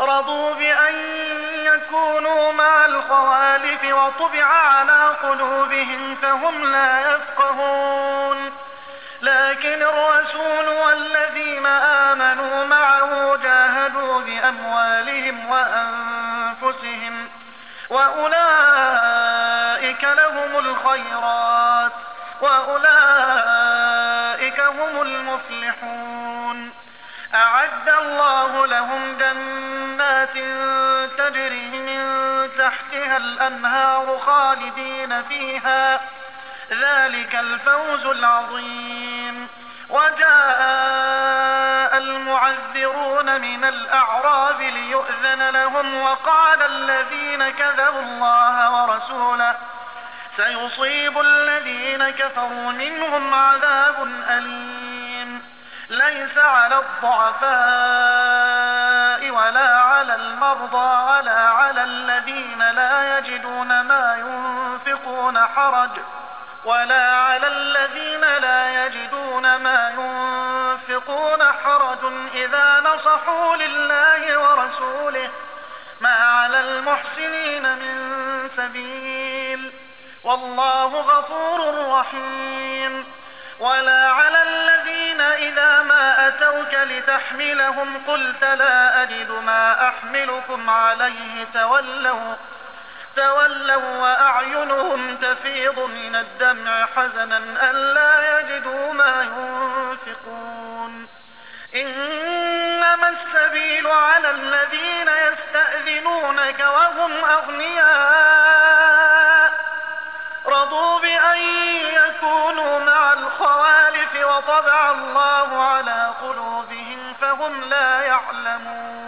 رضوا بأن يكونوا مع الخوالف وطبع على قلوبهم فهم لا يفقهون لكن الرسول والذين آمنوا معه جاهدوا بأموالهم وأنفسهم وأولئك لهم الخيرات وأولئك هم المفلحون أعد الله لهم جنات تجري من تحتها الأنهار خالدين فيها ذلك الفوز العظيم وجاء المعذرون من الأعراب ليؤذن لهم وقال الذين كذبوا الله ورسوله سيصيب الذين كفروا منهم عذاب أليم ليس على الضعفاء ولا على المرضى ولا على الذين لا يجدون ما ينفقون حرج إذا نصحوا لله ورسوله ما على المحسنين من سبيل والله غفور رحيم ولا على الذين إذا ما أتوك لتحملهم قلت لا أجد ما أحملكم عليه تولوا وأعينهم تفيض من الدمع حزنا ألا يجدوا ما ينفقون إنما السبيل على الذين يستأذنونك وهم أغنياء رضوا بأن يكونوا مع الخوالف وطبع الله على قلوبهم فهم لا يعلمون